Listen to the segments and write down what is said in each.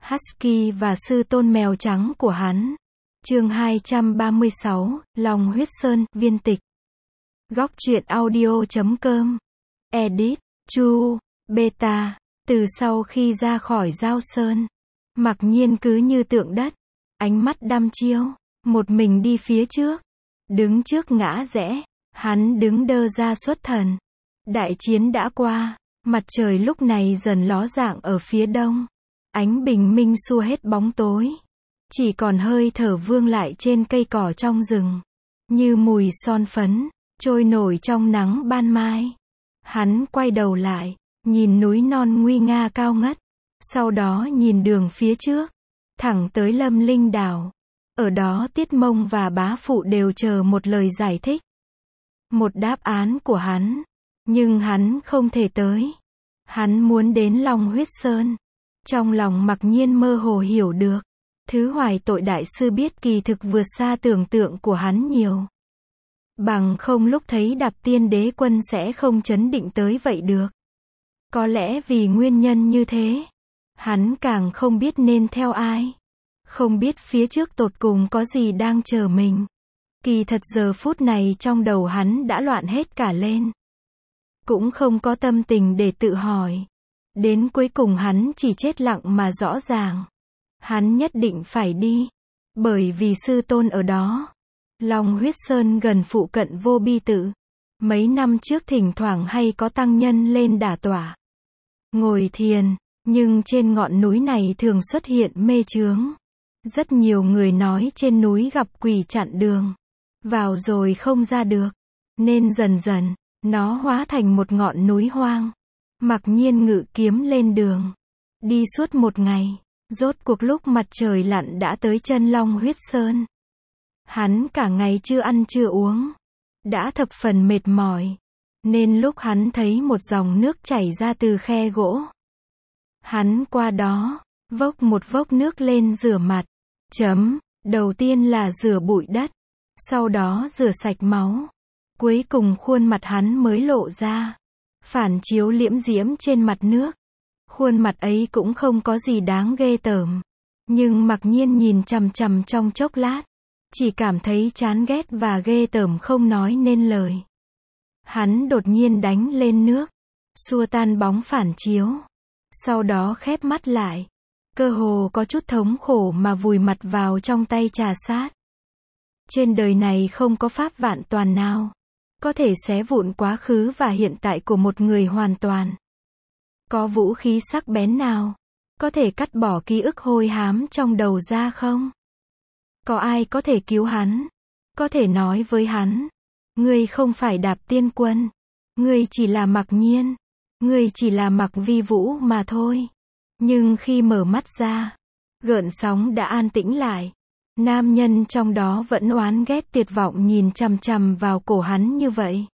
Husky và sư tôn mèo trắng của hắn. Chương 236, Long huyết sơn, viên tịch. Góc truyện audio.com. Edit, Chu, Beta. Từ sau khi ra khỏi Giao Sơn, Mặc Nhiên cứ như tượng đất, ánh mắt đăm chiêu, một mình đi phía trước. Đứng trước ngã rẽ, hắn đứng đơ ra xuất thần. Đại chiến đã qua, mặt trời lúc này dần ló dạng ở phía đông. Ánh bình minh xua hết bóng tối. Chỉ còn hơi thở vương lại trên cây cỏ trong rừng. Như mùi son phấn, trôi nổi trong nắng ban mai. Hắn quay đầu lại, nhìn núi non nguy nga cao ngất. Sau đó nhìn đường phía trước, thẳng tới Lâm Linh đảo. Ở đó Tiết Mông và bá phụ đều chờ một lời giải thích. Một đáp án của hắn. Nhưng hắn không thể tới. Hắn muốn đến Long huyết sơn. Trong lòng Mặc Nhiên mơ hồ hiểu được. Thứ hoài tội đại sư biết kỳ thực vượt xa tưởng tượng của hắn nhiều. Bằng không lúc thấy Đạp Tiên Đế quân sẽ không chấn định tới vậy được. Có lẽ vì nguyên nhân như thế, hắn càng không biết nên theo ai. Không biết phía trước tột cùng có gì đang chờ mình. Kỳ thật giờ phút này trong đầu hắn đã loạn hết cả lên. Cũng không có tâm tình để tự hỏi. Đến cuối cùng hắn chỉ chết lặng mà rõ ràng. Hắn nhất định phải đi. Bởi vì sư tôn ở đó. Long huyết sơn gần phụ cận Vô Bi Tự. Mấy năm trước thỉnh thoảng hay có tăng nhân lên đả tọa, ngồi thiền. Nhưng trên ngọn núi này thường xuất hiện mê chướng. Rất nhiều người nói trên núi gặp quỷ chặn đường. Vào rồi không ra được. Nên dần dần, nó hóa thành một ngọn núi hoang. Mặc Nhiên ngự kiếm lên đường. Đi suốt một ngày. Rốt cuộc lúc mặt trời lặn đã tới chân Long huyết sơn. Hắn cả ngày chưa ăn chưa uống. Đã thập phần mệt mỏi. Nên lúc hắn thấy một dòng nước chảy ra từ khe gỗ. Hắn qua đó, vốc một vốc nước lên rửa mặt. Đầu tiên là rửa bụi đất. Sau đó rửa sạch máu. Cuối cùng khuôn mặt hắn mới lộ ra. Phản chiếu liễm diễm trên mặt nước. Khuôn mặt ấy cũng không có gì đáng ghê tởm. Nhưng Mặc Nhiên nhìn chằm chằm trong chốc lát. Chỉ cảm thấy chán ghét và ghê tởm không nói nên lời. Hắn đột nhiên đánh lên nước. Xua tan bóng phản chiếu. Sau đó khép mắt lại. Cơ hồ có chút thống khổ mà vùi mặt vào trong tay trà sát. Trên đời này không có pháp vạn toàn nào có thể xé vụn quá khứ và hiện tại của một người hoàn toàn. Có vũ khí sắc bén nào có thể cắt bỏ ký ức hôi hám trong đầu ra không? Có ai có thể cứu hắn? Có thể nói với hắn, ngươi không phải Đạp Tiên Quân. Ngươi chỉ là Mặc Nhiên. Ngươi chỉ là Mặc Vi Vũ mà thôi. Nhưng khi mở mắt ra, gợn sóng đã an tĩnh lại. Nam nhân trong đó vẫn oán ghét tuyệt vọng nhìn chằm chằm vào cổ hắn như vậy.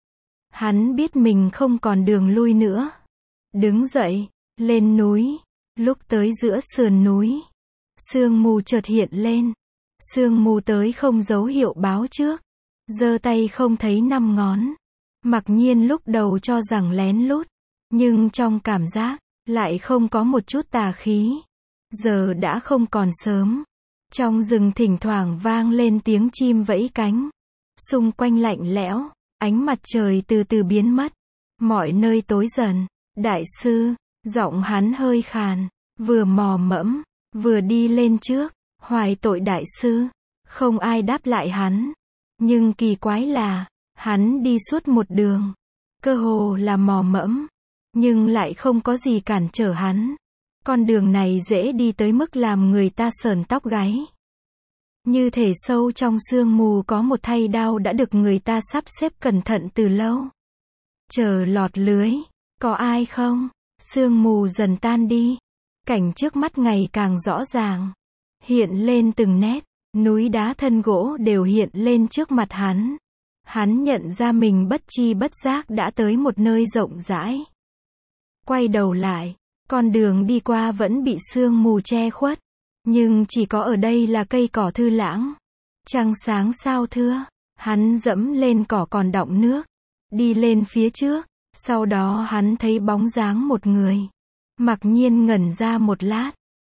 Hắn biết mình không còn đường lui nữa. Đứng dậy, lên núi. Lúc tới giữa sườn núi, sương mù chợt hiện lên. Sương mù tới không dấu hiệu báo trước. Giơ tay không thấy năm ngón. Mặc Nhiên lúc đầu cho rằng lén lút. Nhưng trong cảm giác, lại không có một chút tà khí. Giờ đã không còn sớm. Trong rừng thỉnh thoảng vang lên tiếng chim vẫy cánh. Xung quanh lạnh lẽo, ánh mặt trời từ từ biến mất. Mọi nơi tối dần. Đại sư, giọng hắn hơi khàn, vừa mò mẫm, vừa đi lên trước. Hoài tội đại sư. Không ai đáp lại hắn. Nhưng kỳ quái là, hắn đi suốt một đường. Cơ hồ là mò mẫm. Nhưng lại không có gì cản trở hắn. Con đường này dễ đi tới mức làm người ta sởn tóc gáy. Như thể sâu trong sương mù có một thay đao đã được người ta sắp xếp cẩn thận từ lâu. Chờ lọt lưới. Có ai không? Sương mù dần tan đi. Cảnh trước mắt ngày càng rõ ràng. Hiện lên từng nét. Núi đá thân gỗ đều hiện lên trước mặt hắn. Hắn nhận ra mình bất chi bất giác đã tới một nơi rộng rãi. Quay đầu lại. Con đường đi qua vẫn bị sương mù che khuất. Nhưng chỉ có ở đây là cây cỏ thư lãng. Trăng sáng sao thưa. Hắn dẫm lên cỏ còn đọng nước. Đi lên phía trước. Sau đó hắn thấy bóng dáng một người. Mặc Nhiên ngẩn ra một lát.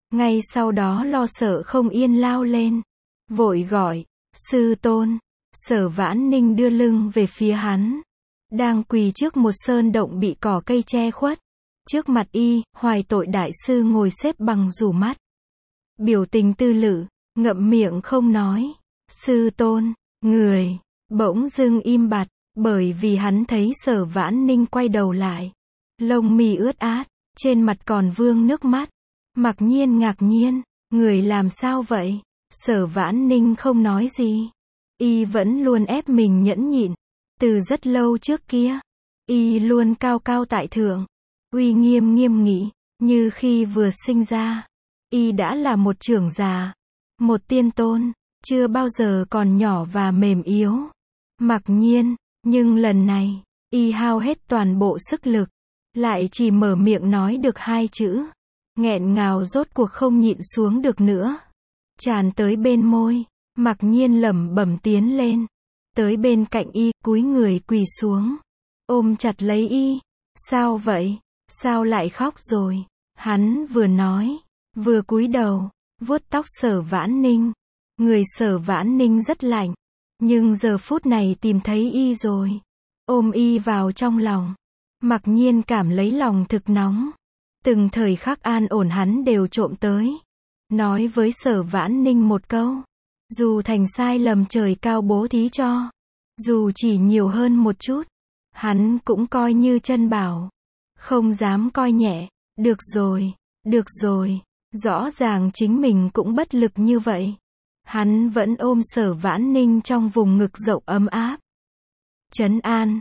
Ngay sau đó lo sợ không yên lao lên. Vội gọi, sư tôn. Sở Vãn Ninh đưa lưng về phía hắn. Đang quỳ trước một sơn động bị cỏ cây che khuất. Trước mặt y, Hoài Tội đại sư ngồi xếp bằng rủ mắt. Biểu tình tư lự, ngậm miệng không nói. Sư tôn, người, bỗng dưng im bặt, bởi vì hắn thấy Sở Vãn Ninh quay đầu lại. Lông mi ướt át, trên mặt còn vương nước mắt. Mặc Nhiên ngạc nhiên, người làm sao vậy? Sở Vãn Ninh không nói gì. Y vẫn luôn ép mình nhẫn nhịn. Từ rất lâu trước kia, y luôn cao cao tại thượng, uy nghiêm nghiêm nghị, như khi vừa sinh ra. Y đã là một trưởng giả, một tiên tôn, chưa bao giờ còn nhỏ và mềm yếu. Mặc Nhiên, nhưng lần này, y hao hết toàn bộ sức lực, lại chỉ mở miệng nói được 2 chữ. Nghẹn ngào rốt cuộc không nhịn xuống được nữa. Tràn tới bên môi, Mặc Nhiên lẩm bẩm tiến lên. Tới bên cạnh y, cúi người quỳ xuống. Ôm chặt lấy y. Sao vậy? Sao lại khóc rồi? Hắn vừa nói, vừa cúi đầu, vuốt tóc Sở Vãn Ninh. Người Sở Vãn Ninh rất lạnh. Nhưng giờ phút này tìm thấy y rồi. Ôm y vào trong lòng. Mặc Nhiên cảm lấy lòng thực nóng. Từng thời khắc an ổn hắn đều trộm tới. Nói với Sở Vãn Ninh một câu. Dù thành sai lầm trời cao bố thí cho. Dù chỉ nhiều hơn một chút. Hắn cũng coi như chân bảo. Không dám coi nhẹ. Được rồi, được rồi. Rõ ràng chính mình cũng bất lực như vậy. Hắn vẫn ôm Sở Vãn Ninh trong vùng ngực rộng ấm áp. Trấn an,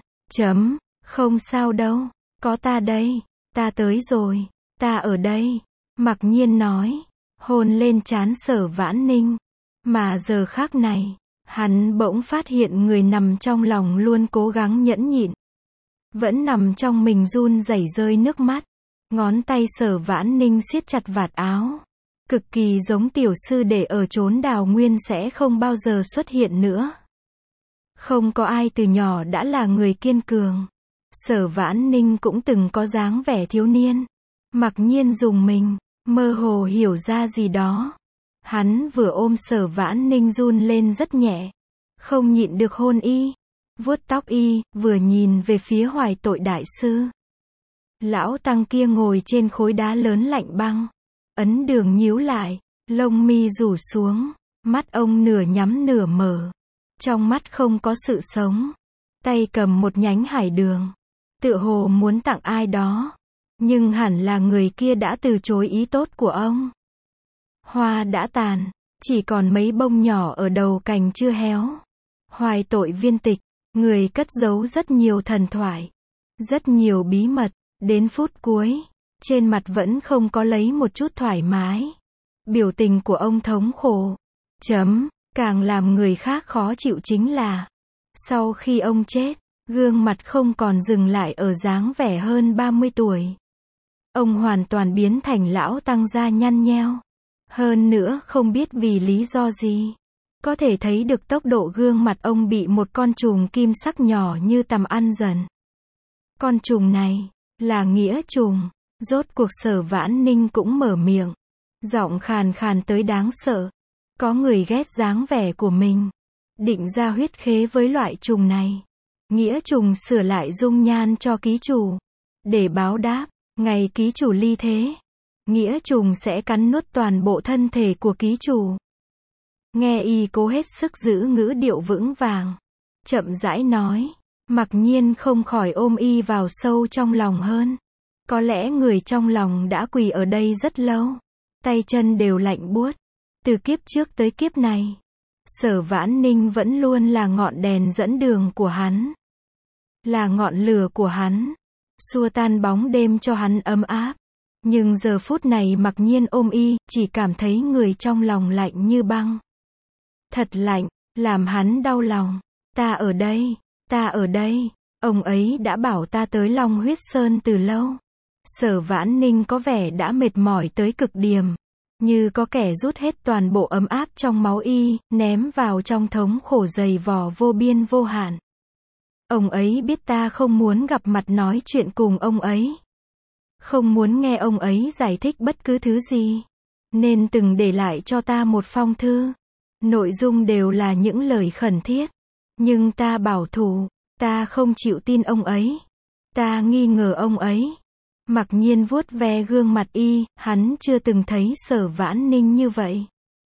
không sao đâu. Có ta đây. Ta tới rồi. Ta ở đây. Mặc Nhiên nói. Hôn lên trán Sở Vãn Ninh. Mà giờ khắc này, hắn bỗng phát hiện người nằm trong lòng luôn cố gắng nhẫn nhịn. Vẫn nằm trong mình run rẩy rơi nước mắt. Ngón tay Sở Vãn Ninh siết chặt vạt áo. Cực kỳ giống tiểu sư để ở chốn đào nguyên sẽ không bao giờ xuất hiện nữa. Không có ai từ nhỏ đã là người kiên cường. Sở Vãn Ninh cũng từng có dáng vẻ thiếu niên. Mặc Nhiên dùng mình, mơ hồ hiểu ra gì đó. Hắn vừa ôm Sở Vãn Ninh run lên rất nhẹ. Không nhịn được hôn y. Vuốt tóc y, vừa nhìn về phía Hoài Tội đại sư. Lão tăng kia ngồi trên khối đá lớn lạnh băng. Ấn Đường nhíu lại, lông mi rủ xuống. Mắt ông nửa nhắm nửa mở. Trong mắt không có sự sống. Tay cầm một nhánh hải đường. Tựa hồ muốn tặng ai đó. Nhưng hẳn là người kia đã từ chối ý tốt của ông. Hoa đã tàn, chỉ còn mấy bông nhỏ ở đầu cành chưa héo. Hoài Tội viên tịch, người cất giấu rất nhiều thần thoại, rất nhiều bí mật, đến phút cuối, trên mặt vẫn không có lấy một chút thoải mái. Biểu tình của ông thống khổ. Càng làm người khác khó chịu chính là, sau khi ông chết, gương mặt không còn dừng lại ở dáng vẻ hơn 30 tuổi. Ông hoàn toàn biến thành lão tăng gia nhăn nheo. Hơn nữa không biết vì lý do gì. Có thể thấy được tốc độ gương mặt ông bị một con trùng kim sắc nhỏ như tằm ăn dần. Con trùng này, là nghĩa trùng. Rốt cuộc Sở Vãn Ninh cũng mở miệng. Giọng khàn khàn tới đáng sợ. Có người ghét dáng vẻ của mình. Định ra huyết khế với loại trùng này. Nghĩa trùng sửa lại dung nhan cho ký chủ. Để báo đáp, ngày ký chủ ly thế. Nghĩa trùng sẽ cắn nuốt toàn bộ thân thể của ký chủ. Nghe y cố hết sức giữ ngữ điệu vững vàng. Chậm rãi nói. Mặc Nhiên không khỏi ôm y vào sâu trong lòng hơn. Có lẽ người trong lòng đã quỳ ở đây rất lâu. Tay chân đều lạnh buốt. Từ kiếp trước tới kiếp này. Sở Vãn Ninh vẫn luôn là ngọn đèn dẫn đường của hắn. Là ngọn lửa của hắn. Xua tan bóng đêm cho hắn ấm áp. Nhưng giờ phút này Mặc Nhiên ôm y, chỉ cảm thấy người trong lòng lạnh như băng. Thật lạnh, làm hắn đau lòng. Ta ở đây, ta ở đây. Ông ấy đã bảo ta tới Long Huyết Sơn từ lâu. Sở Vãn Ninh có vẻ đã mệt mỏi tới cực điểm. Như có kẻ rút hết toàn bộ ấm áp trong máu y, ném vào trong thống khổ dày vò vô biên vô hạn. Ông ấy biết ta không muốn gặp mặt nói chuyện cùng ông ấy. Không muốn nghe ông ấy giải thích bất cứ thứ gì. nên từng để lại cho ta một phong thư. Nội dung đều là những lời khẩn thiết. Nhưng ta bảo thủ, ta không chịu tin ông ấy. Ta nghi ngờ ông ấy. Mặc nhiên vuốt ve gương mặt y, hắn chưa từng thấy Sở Vãn Ninh như vậy.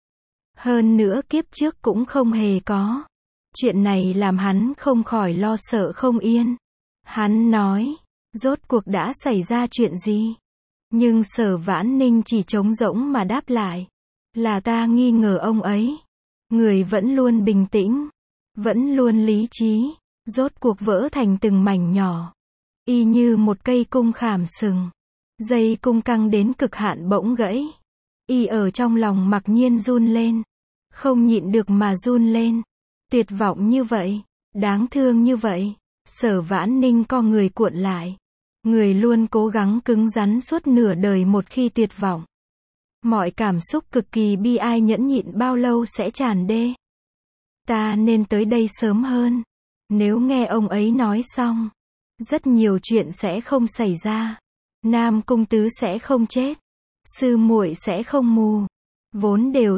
Hơn nữa kiếp trước cũng không hề có. Chuyện này làm hắn không khỏi lo sợ không yên. Hắn nói, rốt cuộc đã xảy ra chuyện gì? Nhưng Sở Vãn Ninh chỉ trống rỗng mà đáp lại. Là ta nghi ngờ ông ấy. Người vẫn luôn bình tĩnh, vẫn luôn lý trí, rốt cuộc vỡ thành từng mảnh nhỏ. Y như một cây cung khảm sừng. Dây cung căng đến cực hạn bỗng gãy. Y ở trong lòng Mặc Nhiên run lên. Không nhịn được mà run lên. Tuyệt vọng như vậy, đáng thương như vậy. Sở Vãn Ninh co người cuộn lại. Người luôn cố gắng cứng rắn suốt nửa đời một khi tuyệt vọng. Mọi cảm xúc cực kỳ bi ai nhẫn nhịn bao lâu sẽ tràn đê. Ta nên tới đây sớm hơn. Nếu nghe ông ấy nói xong, rất nhiều chuyện sẽ không xảy ra. Nam Cung Tứ sẽ không chết. Sư muội sẽ không mù. Vốn đều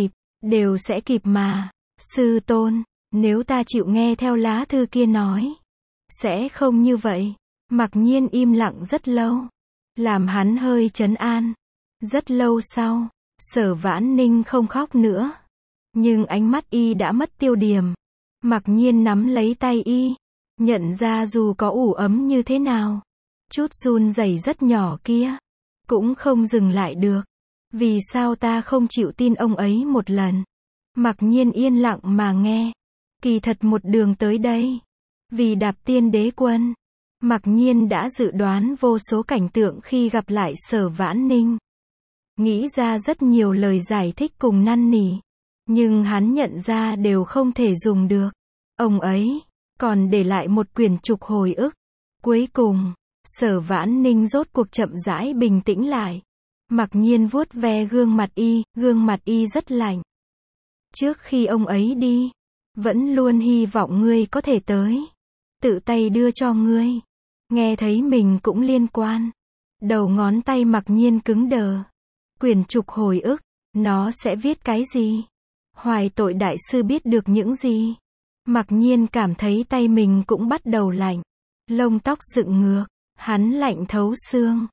sẽ kịp mà. Sư tôn, nếu ta chịu nghe theo lá thư kia nói, sẽ không như vậy. Mặc nhiên im lặng rất lâu. Làm hắn hơi trấn an. Rất lâu sau, Sở Vãn Ninh không khóc nữa. Nhưng ánh mắt y đã mất tiêu điểm. Mặc nhiên nắm lấy tay y. Nhận ra dù có ủ ấm như thế nào, chút run rẩy rất nhỏ kia, cũng không dừng lại được. Vì sao ta không chịu tin ông ấy một lần? Mặc nhiên yên lặng mà nghe. Kỳ thật một đường tới đây. Vì Đạp Tiên Đế Quân, Mặc nhiên đã dự đoán vô số cảnh tượng khi gặp lại Sở Vãn Ninh. Nghĩ ra rất nhiều lời giải thích cùng năn nỉ. Nhưng hắn nhận ra đều không thể dùng được. Ông ấy còn để lại một quyển trục hồi ức. Cuối cùng, Sở Vãn Ninh rốt cuộc chậm rãi bình tĩnh lại. Mặc nhiên vuốt ve gương mặt y rất lạnh. Trước khi ông ấy đi, vẫn luôn hy vọng ngươi có thể tới. Tự tay đưa cho ngươi. Nghe thấy mình cũng liên quan. Đầu ngón tay Mặc nhiên cứng đờ. Quyển trục hồi ức, nó sẽ viết cái gì? Hoài Tội đại sư biết được những gì? Mặc nhiên cảm thấy tay mình cũng bắt đầu lạnh. Lông tóc dựng ngược. Hắn lạnh thấu xương.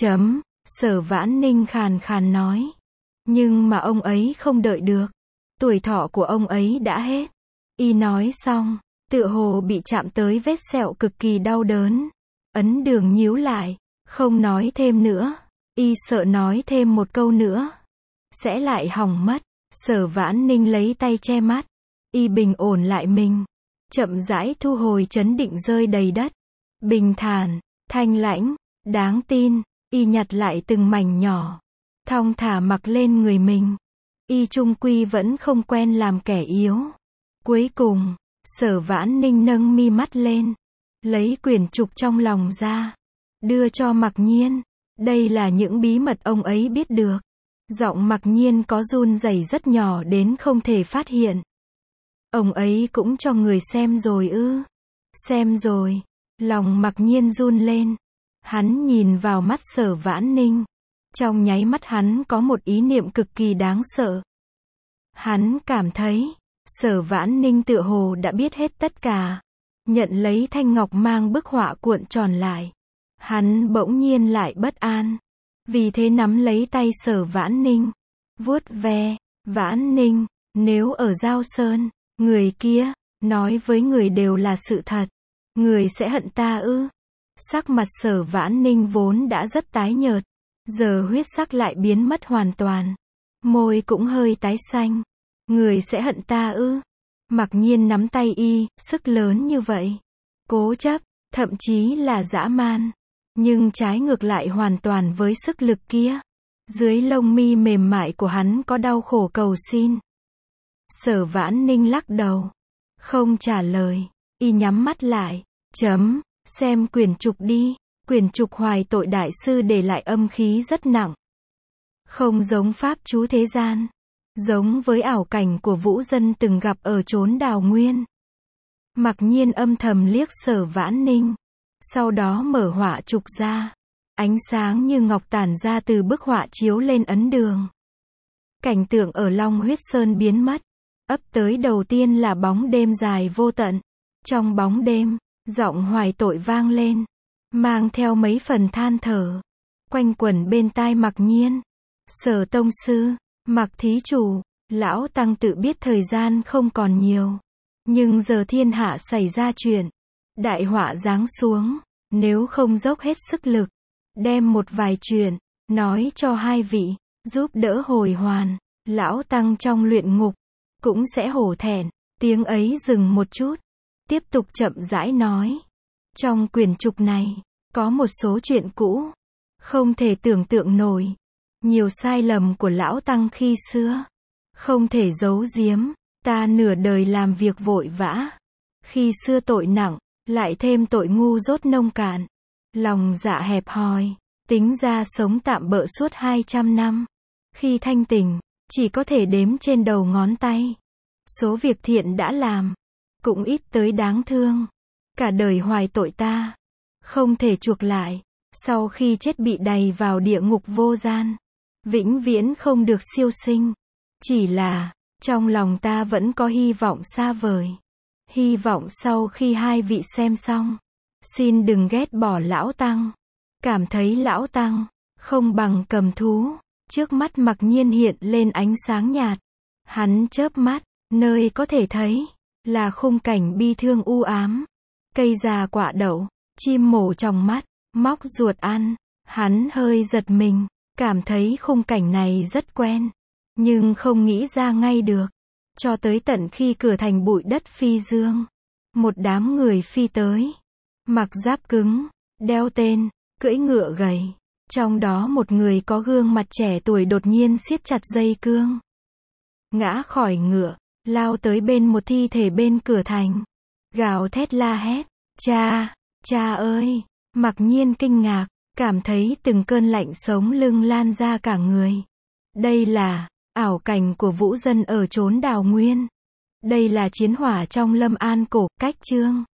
Sở Vãn Ninh khàn khàn nói. Nhưng mà ông ấy không đợi được. Tuổi thọ của ông ấy đã hết. Y nói xong, tựa hồ bị chạm tới vết sẹo cực kỳ đau đớn. Ấn Đường nhíu lại, không nói thêm nữa. Y sợ nói thêm một câu nữa sẽ lại hỏng mất. Sở Vãn Ninh lấy tay che mắt. Y bình ổn lại mình. Chậm rãi thu hồi trấn định rơi đầy đất. Bình thản, thanh lãnh, đáng tin. Y nhặt lại từng mảnh nhỏ. Thong thả mặc lên người mình. Y chung quy vẫn không quen làm kẻ yếu. Cuối cùng, Sở Vãn Ninh nâng mi mắt lên. Lấy quyển trục trong lòng ra. Đưa cho Mặc Nhiên. Đây là những bí mật ông ấy biết được. Giọng Mặc Nhiên có run rẩy rất nhỏ đến không thể phát hiện. Ông ấy cũng cho người xem rồi ư? Xem rồi. Lòng Mặc Nhiên run lên. Hắn nhìn vào mắt Sở Vãn Ninh. Trong nháy mắt hắn có một ý niệm cực kỳ đáng sợ. Hắn cảm thấy, Sở Vãn Ninh tựa hồ đã biết hết tất cả. Nhận lấy thanh ngọc mang bức họa cuộn tròn lại. Hắn bỗng nhiên lại bất an. Vì thế nắm lấy tay Sở Vãn Ninh. Vuốt ve. Vãn Ninh, nếu ở Giao Sơn, người kia, nói với người đều là sự thật. Người sẽ hận ta ư? Sắc mặt Sở Vãn Ninh vốn đã rất tái nhợt. Giờ huyết sắc lại biến mất hoàn toàn. Môi cũng hơi tái xanh. Người sẽ hận ta ư? Mặc nhiên nắm tay y, sức lớn như vậy. Cố chấp, thậm chí là dã man. Nhưng trái ngược lại hoàn toàn với sức lực kia. Dưới lông mi mềm mại của hắn có đau khổ cầu xin. Sở Vãn Ninh lắc đầu. Không trả lời. Y nhắm mắt lại. Xem quyển trục đi. Quyển trục Hoài Tội đại sư để lại âm khí rất nặng. Không giống pháp chú thế gian. Giống với ảo cảnh của Vũ Dân từng gặp ở chốn Đào Nguyên. Mặc nhiên âm thầm liếc Sở Vãn Ninh. Sau đó mở họa trục ra. Ánh sáng như ngọc tản ra từ bức họa chiếu lên ấn đường. Cảnh tượng ở Long Huyết Sơn biến mất. Ấp tới đầu tiên là bóng đêm dài vô tận. Trong bóng đêm, giọng hoài tội vang lên, mang theo mấy phần than thở, quanh quẩn bên tai Mặc Nhiên. Sở tông sư, Mặc thí chủ, lão tăng tự biết thời gian không còn nhiều. Nhưng giờ thiên hạ xảy ra chuyện, đại họa giáng xuống, nếu không dốc hết sức lực, đem một vài chuyện, nói cho hai vị, giúp đỡ hồi hoàn, lão tăng trong luyện ngục, cũng sẽ hổ thẹn. Tiếng ấy dừng một chút, tiếp tục chậm rãi nói. Trong quyển trục này, có một số chuyện cũ, không thể tưởng tượng nổi. Nhiều sai lầm của lão tăng khi xưa, không thể giấu giếm. Ta nửa đời làm việc vội vã, khi xưa tội nặng, lại thêm tội ngu dốt nông cạn, lòng dạ hẹp hòi, tính ra sống tạm bợ suốt 200 năm. Khi thanh tỉnh, chỉ có thể đếm trên đầu ngón tay. Số việc thiện đã làm, cũng ít tới đáng thương. Cả đời hoài tội ta, không thể chuộc lại. Sau khi chết bị đày vào địa ngục vô gian, vĩnh viễn không được siêu sinh. Chỉ là, trong lòng ta vẫn có hy vọng xa vời. Hy vọng sau khi hai vị xem xong, xin đừng ghét bỏ lão tăng. Cảm thấy lão tăng không bằng cầm thú. Trước mắt Mặc Nhiên hiện lên ánh sáng nhạt. Hắn chớp mắt, nơi có thể thấy là khung cảnh bi thương u ám. Cây già quạ đậu, chim mổ trong mắt, móc ruột ăn. Hắn hơi giật mình, cảm thấy khung cảnh này rất quen, nhưng không nghĩ ra ngay được. Cho tới tận khi cửa thành bụi đất phi dương, một đám người phi tới, mặc giáp cứng, đeo tên, cưỡi ngựa gầy. Trong đó một người có gương mặt trẻ tuổi đột nhiên siết chặt dây cương, ngã khỏi ngựa, lao tới bên một thi thể bên cửa thành, gào thét la hét, cha, cha ơi! Mặc Nhiên kinh ngạc, cảm thấy từng cơn lạnh sống lưng lan ra cả người. Đây là ảo cảnh của vũ dân ở chốn Đào Nguyên. Đây là chiến hỏa trong Lâm An cổ, cách chương